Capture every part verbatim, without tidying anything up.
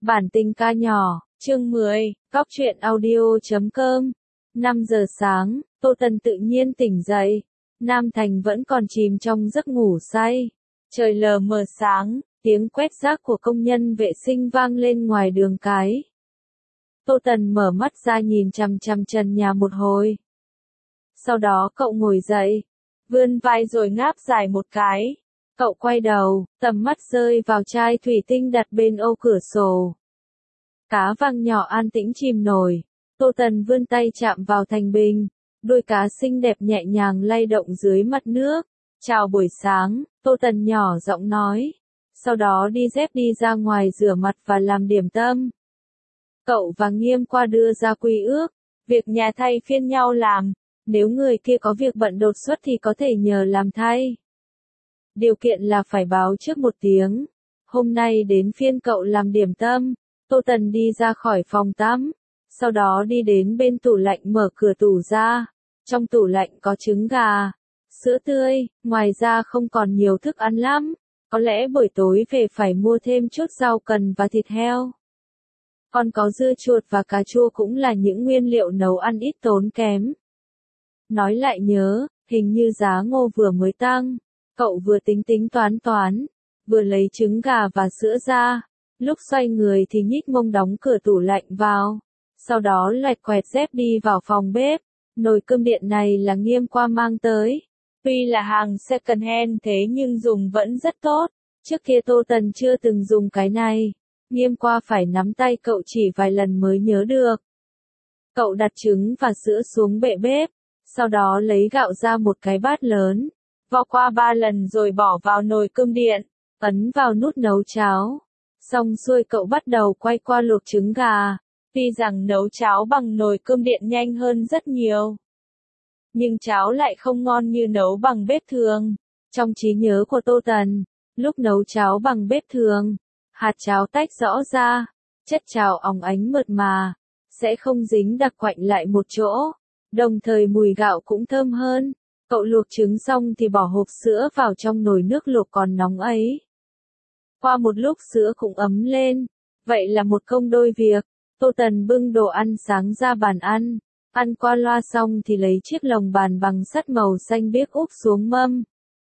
Bản tình ca nhỏ, chương mười, góc truyện audio chấm com. năm giờ sáng, Tô Tần tự nhiên tỉnh dậy. Nam Thành vẫn còn chìm trong giấc ngủ say. Trời lờ mờ sáng, tiếng quét rác của công nhân vệ sinh vang lên ngoài đường cái. Tô Tần mở mắt ra nhìn chằm chằm trần nhà một hồi. Sau đó cậu ngồi dậy, vươn vai rồi ngáp dài một cái. Cậu quay đầu, tầm mắt rơi vào chai thủy tinh đặt bên ô cửa sổ. Cá vàng nhỏ an tĩnh chìm nổi. Tô Tần vươn tay chạm vào thành bình. Đuôi cá xinh đẹp nhẹ nhàng lay động dưới mặt nước. Chào buổi sáng, Tô Tần nhỏ giọng nói. Sau đó đi dép đi ra ngoài rửa mặt và làm điểm tâm. Cậu và Nghiêm qua đưa ra quy ước. Việc nhà thay phiên nhau làm. Nếu người kia có việc bận đột xuất thì có thể nhờ làm thay. Điều kiện là phải báo trước một tiếng. Hôm nay đến phiên cậu làm điểm tâm. Tô Tần đi ra khỏi phòng tắm. Sau đó đi đến bên tủ lạnh mở cửa tủ ra. Trong tủ lạnh có trứng gà, sữa tươi, ngoài ra không còn nhiều thức ăn lắm. Có lẽ buổi tối về phải mua thêm chút rau cần và thịt heo. Còn có dưa chuột và cà chua cũng là những nguyên liệu nấu ăn ít tốn kém. Nói lại nhớ, hình như giá ngô vừa mới tăng. Cậu vừa tính tính toán toán, vừa lấy trứng gà và sữa ra. Lúc xoay người thì nhích mông đóng cửa tủ lạnh vào. Sau đó loẹt quẹt dép đi vào phòng bếp. Nồi cơm điện này là Nghiêm qua mang tới. Tuy là hàng second hand thế nhưng dùng vẫn rất tốt. Trước kia Tô Tần chưa từng dùng cái này. Nghiêm qua phải nắm tay cậu chỉ vài lần mới nhớ được. Cậu đặt trứng và sữa xuống bệ bếp. Sau đó lấy gạo ra một cái bát lớn. Vo qua ba lần rồi bỏ vào nồi cơm điện. Ấn vào nút nấu cháo. Xong xuôi cậu bắt đầu quay qua luộc trứng gà. Tuy rằng nấu cháo bằng nồi cơm điện nhanh hơn rất nhiều. Nhưng cháo lại không ngon như nấu bằng bếp thường. Trong trí nhớ của Tô Tần, lúc nấu cháo bằng bếp thường, hạt cháo tách rõ ra, chất cháo óng ánh mượt mà, sẽ không dính đặc quạnh lại một chỗ. Đồng thời mùi gạo cũng thơm hơn. Cậu luộc trứng xong thì bỏ hộp sữa vào trong nồi nước luộc còn nóng ấy. Qua một lúc sữa cũng ấm lên. Vậy là một công đôi việc. Tô Tần bưng đồ ăn sáng ra bàn ăn. Ăn qua loa xong thì lấy chiếc lồng bàn bằng sắt màu xanh biếc úp xuống mâm.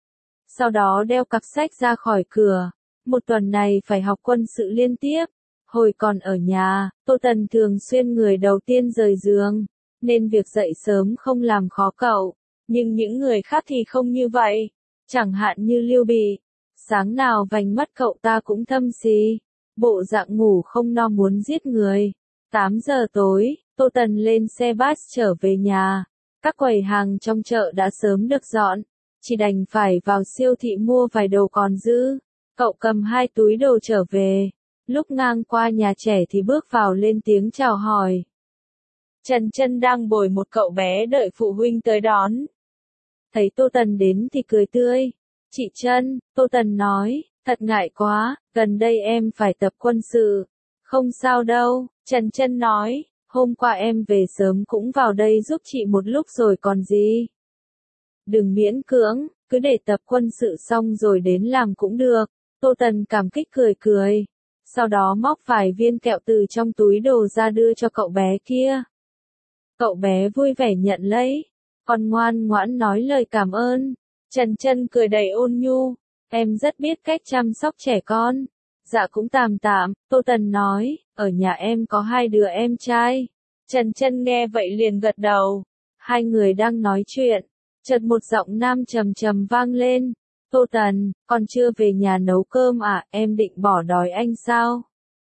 Sau đó đeo cặp sách ra khỏi cửa. Một tuần này phải học quân sự liên tiếp. Hồi còn ở nhà, Tô Tần thường xuyên người đầu tiên rời giường. Nên việc dậy sớm không làm khó cậu. Nhưng những người khác thì không như vậy. Chẳng hạn như Lưu Bị. Sáng nào vành mắt cậu ta cũng thâm xì. Bộ dạng ngủ không no muốn giết người. tám giờ tối, Tô Tần lên xe bus trở về nhà. Các quầy hàng trong chợ đã sớm được dọn. Chỉ đành phải vào siêu thị mua vài đồ còn dư. Cậu cầm hai túi đồ trở về. Lúc ngang qua nhà trẻ thì bước vào lên tiếng chào hỏi. Trần Trân đang bồi một cậu bé đợi phụ huynh tới đón. Thấy Tô Tần đến thì cười tươi. Chị Trân, Tô Tần nói, thật ngại quá, gần đây em phải tập quân sự. Không sao đâu, Trần Trân nói, hôm qua em về sớm cũng vào đây giúp chị một lúc rồi còn gì. Đừng miễn cưỡng, cứ để tập quân sự xong rồi đến làm cũng được. Tô Tần cảm kích cười cười. Sau đó móc vài viên kẹo từ trong túi đồ ra đưa cho cậu bé kia. Cậu bé vui vẻ nhận lấy, còn ngoan ngoãn nói lời cảm ơn. Trần Trân cười đầy ôn nhu, em rất biết cách chăm sóc trẻ con. Dạ cũng tạm tạm, Tô Tần nói, ở nhà em có hai đứa em trai. Trần Trân nghe vậy liền gật đầu. Hai người đang nói chuyện, chợt một giọng nam trầm trầm vang lên. Tô Tần, con chưa về nhà nấu cơm à, em định bỏ đói anh sao?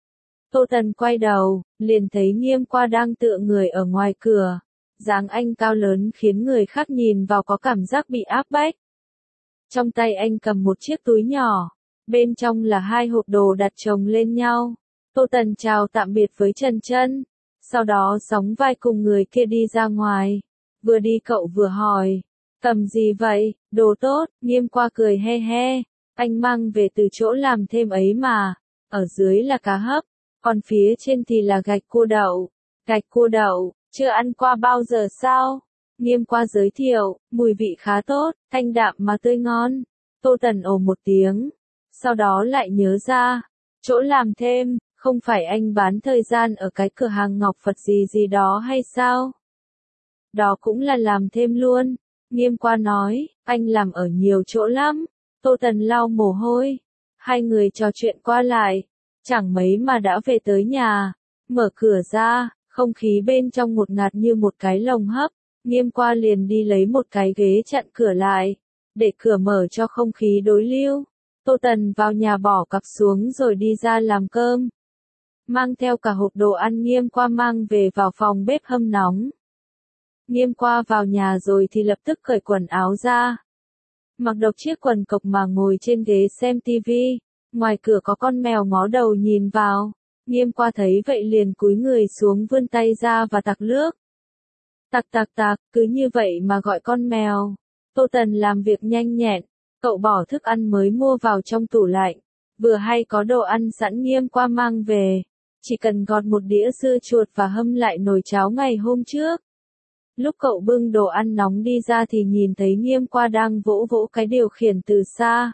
Tô Tần quay đầu, liền thấy Nghiêm qua đang tựa người ở ngoài cửa. Dáng anh cao lớn khiến người khác nhìn vào có cảm giác bị áp bách. Trong tay anh cầm một chiếc túi nhỏ, bên trong là hai hộp đồ đặt chồng lên nhau. Tô Tần chào tạm biệt với Trần Trân, sau đó sóng vai cùng người kia đi ra ngoài. Vừa đi cậu vừa hỏi, cầm gì vậy, đồ tốt, Nghiêm qua cười he he, anh mang về từ chỗ làm thêm ấy mà, ở dưới là cá hấp, còn phía trên thì là gạch cua đậu. Gạch cua đậu, chưa ăn qua bao giờ sao? Nghiêm qua giới thiệu, mùi vị khá tốt, thanh đạm mà tươi ngon. Tô Tần ồ một tiếng, sau đó lại nhớ ra, chỗ làm thêm, Không phải anh bán thời gian ở cái cửa hàng ngọc Phật gì gì đó hay sao? Đó cũng là làm thêm luôn. Nghiêm qua nói, anh làm ở nhiều chỗ lắm. Tô Tần lau mồ hôi. Hai người trò chuyện qua lại. Chẳng mấy mà đã về tới nhà. Mở cửa ra, không khí bên trong ngột ngạt như một cái lồng hấp. Nghiêm qua liền đi lấy một cái ghế chặn cửa lại. Để cửa mở cho không khí đối lưu. Tô Tần vào nhà bỏ cặp xuống rồi đi ra làm cơm. Mang theo cả hộp đồ ăn Nghiêm qua mang về vào phòng bếp hâm nóng. Nghiêm qua vào nhà rồi thì lập tức cởi quần áo ra. Mặc độc chiếc quần cộc mà ngồi trên ghế xem tivi. Ngoài cửa có con mèo ngó đầu nhìn vào. Nghiêm qua thấy vậy liền cúi người xuống vươn tay ra và tặc nước. Tặc tặc tặc, cứ như vậy mà gọi con mèo. Tô Tần làm việc nhanh nhẹn. Cậu bỏ thức ăn mới mua vào trong tủ lạnh. Vừa hay có đồ ăn sẵn Nghiêm qua mang về. Chỉ cần gọt một đĩa dưa chuột và hâm lại nồi cháo ngày hôm trước. Lúc cậu bưng đồ ăn nóng đi ra thì nhìn thấy Nghiêm qua đang vỗ vỗ cái điều khiển từ xa.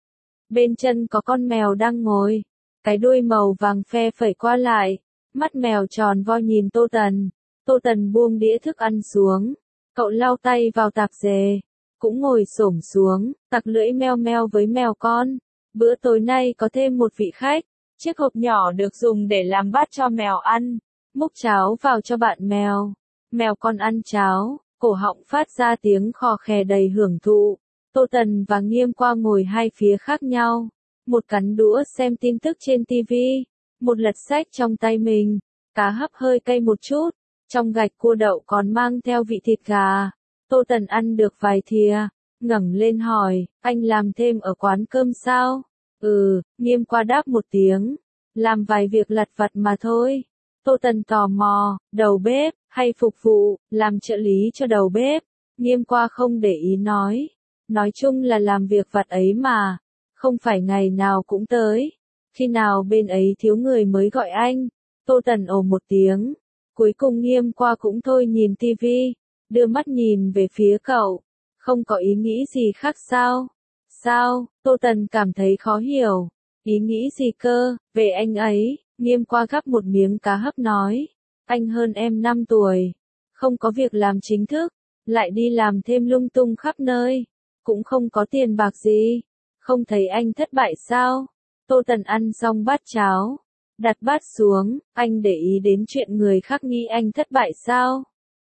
Bên chân có con mèo đang ngồi. Cái đuôi màu vàng phe phẩy qua lại. Mắt mèo tròn vo nhìn Tô Tần. Tô Tần buông đĩa thức ăn xuống. Cậu lau tay vào tạp dề. Cũng ngồi xổm xuống, tặc lưỡi meo meo với mèo con. Bữa tối nay có thêm một vị khách. Chiếc hộp nhỏ được dùng để làm bát cho mèo ăn. Múc cháo vào cho bạn mèo. Mèo con ăn cháo, cổ họng phát ra tiếng khò khè đầy hưởng thụ. Tô Tần và Nghiêm qua ngồi hai phía khác nhau. Một cắn đũa xem tin tức trên tivi. Một lật sách trong tay mình. Cá hấp hơi cay một chút. Trong gạch cua đậu còn mang theo vị thịt gà. Tô Tần ăn được vài thìa. Ngẩng lên hỏi, anh làm thêm ở quán cơm sao? Ừ, Nghiêm qua đáp một tiếng. Làm vài việc lặt vặt mà thôi. Tô Tần tò mò, đầu bếp, hay phục vụ, làm trợ lý cho đầu bếp. Nghiêm qua không để ý nói. Nói chung là làm việc vặt ấy mà. Không phải ngày nào cũng tới. Khi nào bên ấy thiếu người mới gọi anh. Tô Tần ồ một tiếng. Cuối cùng Nghiêm qua cũng thôi nhìn tivi. Đưa mắt nhìn về phía cậu. Không có ý nghĩ gì khác sao? Sao? Tô Tần cảm thấy khó hiểu. Ý nghĩ gì cơ? Về anh ấy. Nghiêm qua gắp một miếng cá hấp nói. Anh hơn em năm tuổi. Không có việc làm chính thức. Lại đi làm thêm lung tung khắp nơi. Cũng không có tiền bạc gì. Không thấy anh thất bại sao? Tô Tần ăn xong bát cháo. Đặt bát xuống. Anh để ý đến chuyện người khác nghĩ anh thất bại sao?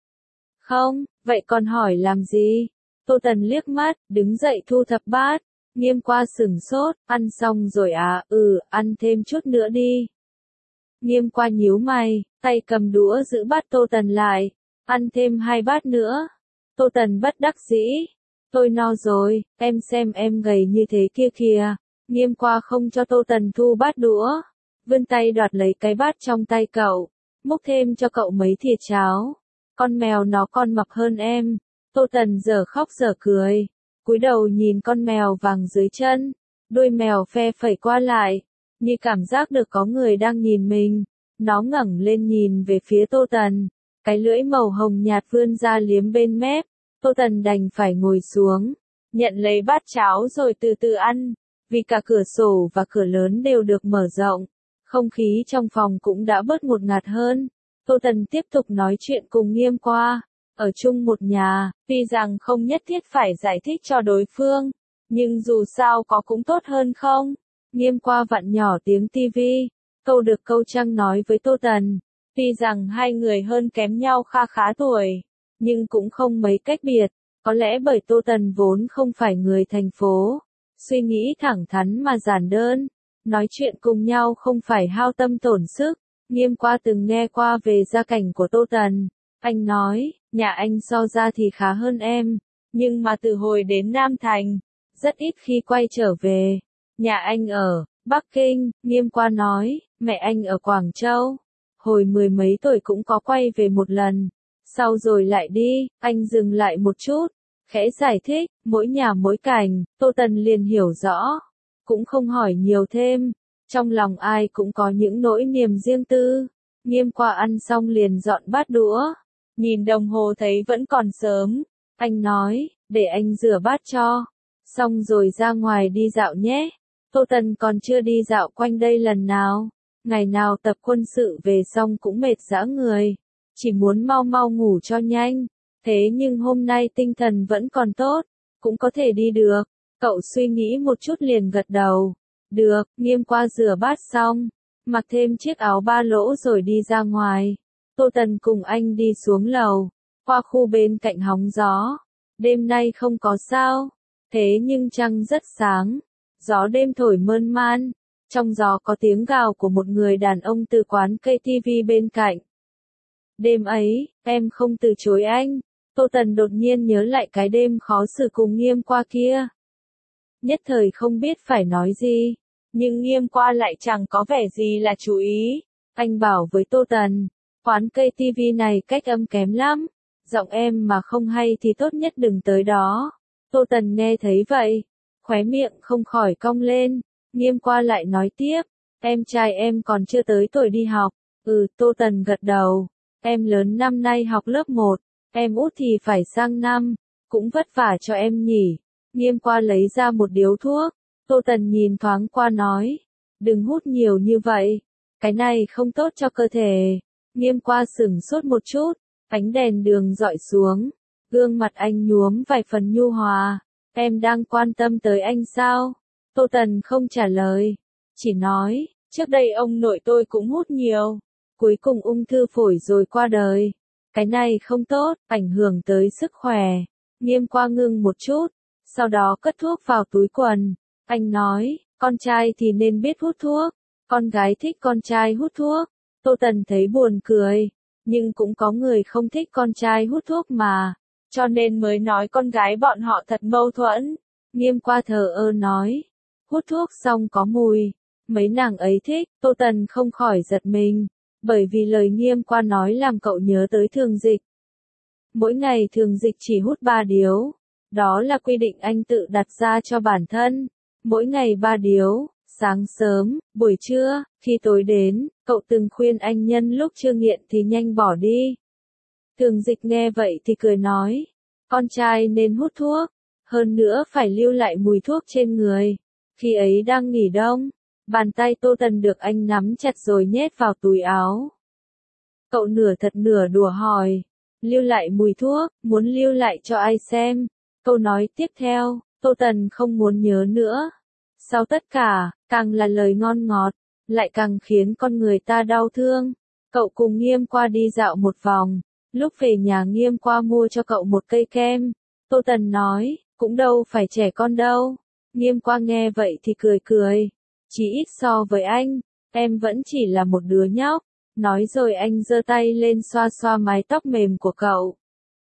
Không, vậy còn hỏi làm gì? Tô Tần liếc mắt, đứng dậy thu thập bát. Nghiêm qua sừng sốt, ăn xong rồi à, ừ, ăn thêm chút nữa đi. Nghiêm qua nhíu mày, tay cầm đũa giữ bát Tô Tần lại. Ăn thêm hai bát nữa. Tô Tần bất đắc dĩ. Tôi no rồi, em xem em gầy như thế kia kìa. Nghiêm qua không cho Tô Tần thu bát đũa. Vươn tay đoạt lấy cái bát trong tay cậu. Múc thêm cho cậu mấy thìa cháo. Con mèo nó còn mập hơn em. Tô Tần giờ khóc giờ cười. Cúi đầu nhìn con mèo vàng dưới chân. Đuôi mèo phe phẩy qua lại. Như cảm giác được có người đang nhìn mình. Nó ngẩng lên nhìn về phía Tô Tần. Cái lưỡi màu hồng nhạt vươn ra liếm bên mép. Tô Tần đành phải ngồi xuống. Nhận lấy bát cháo rồi từ từ ăn. Vì cả cửa sổ và cửa lớn đều được mở rộng. Không khí trong phòng cũng đã bớt ngột ngạt hơn. Tô Tần tiếp tục nói chuyện cùng Nghiêm qua. Ở chung một nhà, tuy rằng không nhất thiết phải giải thích cho đối phương. Nhưng dù sao có cũng tốt hơn không? Nghiêm qua vặn nhỏ tiếng tivi. Câu được câu trăng nói với Tô Tần. Tuy rằng hai người hơn kém nhau kha khá tuổi. Nhưng cũng không mấy cách biệt. Có lẽ bởi Tô Tần vốn không phải người thành phố. Suy nghĩ thẳng thắn mà giản đơn. Nói chuyện cùng nhau không phải hao tâm tổn sức. Nghiêm qua từng nghe qua về gia cảnh của Tô Tần. Anh nói, nhà anh so ra thì khá hơn em. Nhưng mà từ hồi đến Nam Thành, rất ít khi quay trở về. Nhà anh ở Bắc Kinh, Nghiêm qua nói, mẹ anh ở Quảng Châu. Hồi mười mấy tuổi cũng có quay về một lần. Sau rồi lại đi, anh dừng lại một chút. Khẽ giải thích, mỗi nhà mỗi cảnh, Tô Tần liền hiểu rõ. Cũng không hỏi nhiều thêm. Trong lòng ai cũng có những nỗi niềm riêng tư. Nghiêm qua ăn xong liền dọn bát đũa. Nhìn đồng hồ thấy vẫn còn sớm. Anh nói, để anh rửa bát cho. Xong rồi ra ngoài đi dạo nhé. Tô Tần còn chưa đi dạo quanh đây lần nào. Ngày nào tập quân sự về xong cũng mệt dã người, chỉ muốn mau mau ngủ cho nhanh. Thế nhưng hôm nay tinh thần vẫn còn tốt, cũng có thể đi được. Cậu suy nghĩ một chút liền gật đầu. Được, Nghiêm qua rửa bát xong, mặc thêm chiếc áo ba lỗ rồi đi ra ngoài. Tô Tần cùng anh đi xuống lầu, qua khu bên cạnh hóng gió. Đêm nay không có sao, thế nhưng trăng rất sáng, gió đêm thổi mơn man. Trong gió có tiếng gào của một người đàn ông từ quán cây ti vi bên cạnh. Đêm ấy, em không từ chối anh. Tô Tần đột nhiên nhớ lại cái đêm khó xử cùng Nghiêm qua kia. Nhất thời không biết phải nói gì, nhưng Nghiêm qua lại chẳng có vẻ gì là chú ý. Anh bảo với Tô Tần, quán cây ti vi này cách âm kém lắm, giọng em mà không hay thì tốt nhất đừng tới đó. Tô Tần nghe thấy vậy, khóe miệng không khỏi cong lên. Nghiêm qua lại nói tiếp, em trai em còn chưa tới tuổi đi học. Ừ, Tô Tần gật đầu, em lớn năm nay học lớp một, em út thì phải sang năm, cũng vất vả cho em nhỉ. Nghiêm qua lấy ra một điếu thuốc, Tô Tần nhìn thoáng qua nói, đừng hút nhiều như vậy, cái này không tốt cho cơ thể. Nghiêm qua sửng sốt một chút, ánh đèn đường dọi xuống, gương mặt anh nhuốm vài phần nhu hòa, em đang quan tâm tới anh sao? Tô Tần không trả lời, chỉ nói, trước đây ông nội tôi cũng hút nhiều, cuối cùng ung thư phổi rồi qua đời. Cái này không tốt, ảnh hưởng tới sức khỏe. Nghiêm qua ngưng một chút, sau đó cất thuốc vào túi quần. Anh nói, con trai thì nên biết hút thuốc, con gái thích con trai hút thuốc. Tô Tần thấy buồn cười, nhưng cũng có người không thích con trai hút thuốc mà, cho nên mới nói con gái bọn họ thật mâu thuẫn. Nghiêm qua thờ ơ nói, hút thuốc xong có mùi, mấy nàng ấy thích. Tô Tần không khỏi giật mình, bởi vì lời Nghiêm qua nói làm cậu nhớ tới Thường Dịch. Mỗi ngày Thường Dịch chỉ hút ba điếu, đó là quy định anh tự đặt ra cho bản thân, mỗi ngày ba điếu, sáng sớm, buổi trưa, khi tối đến, cậu từng khuyên anh nhân lúc chưa nghiện thì nhanh bỏ đi. Thường Dịch nghe vậy thì cười nói, con trai nên hút thuốc, hơn nữa phải lưu lại mùi thuốc trên người. Khi ấy đang nghỉ đông, bàn tay Tô Tần được anh nắm chặt rồi nhét vào túi áo. Cậu nửa thật nửa đùa hỏi, lưu lại mùi thuốc, muốn lưu lại cho ai xem? Câu nói tiếp theo, Tô Tần không muốn nhớ nữa. Sau tất cả, càng là lời ngon ngọt, lại càng khiến con người ta đau thương. Cậu cùng Nghiêm qua đi dạo một vòng, lúc về nhà Nghiêm qua mua cho cậu một cây kem. Tô Tần nói, cũng đâu phải trẻ con đâu. Nghiêm qua nghe vậy thì cười cười, chỉ ít so với anh, em vẫn chỉ là một đứa nhóc. Nói rồi anh giơ tay lên xoa xoa mái tóc mềm của cậu.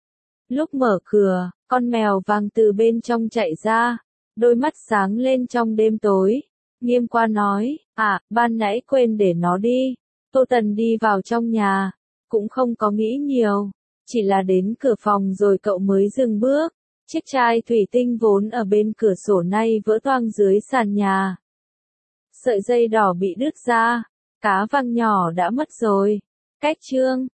Lúc mở cửa, con mèo vàng từ bên trong chạy ra, đôi mắt sáng lên trong đêm tối. Nghiêm qua nói, à, ban nãy quên để nó đi. Tô Tần đi vào trong nhà, cũng không có nghĩ nhiều, chỉ là đến cửa phòng rồi cậu mới dừng bước. Chiếc chai thủy tinh vốn ở bên cửa sổ nay vỡ toang dưới sàn nhà. Sợi dây đỏ bị đứt ra, cá vàng nhỏ đã mất rồi. Cách chương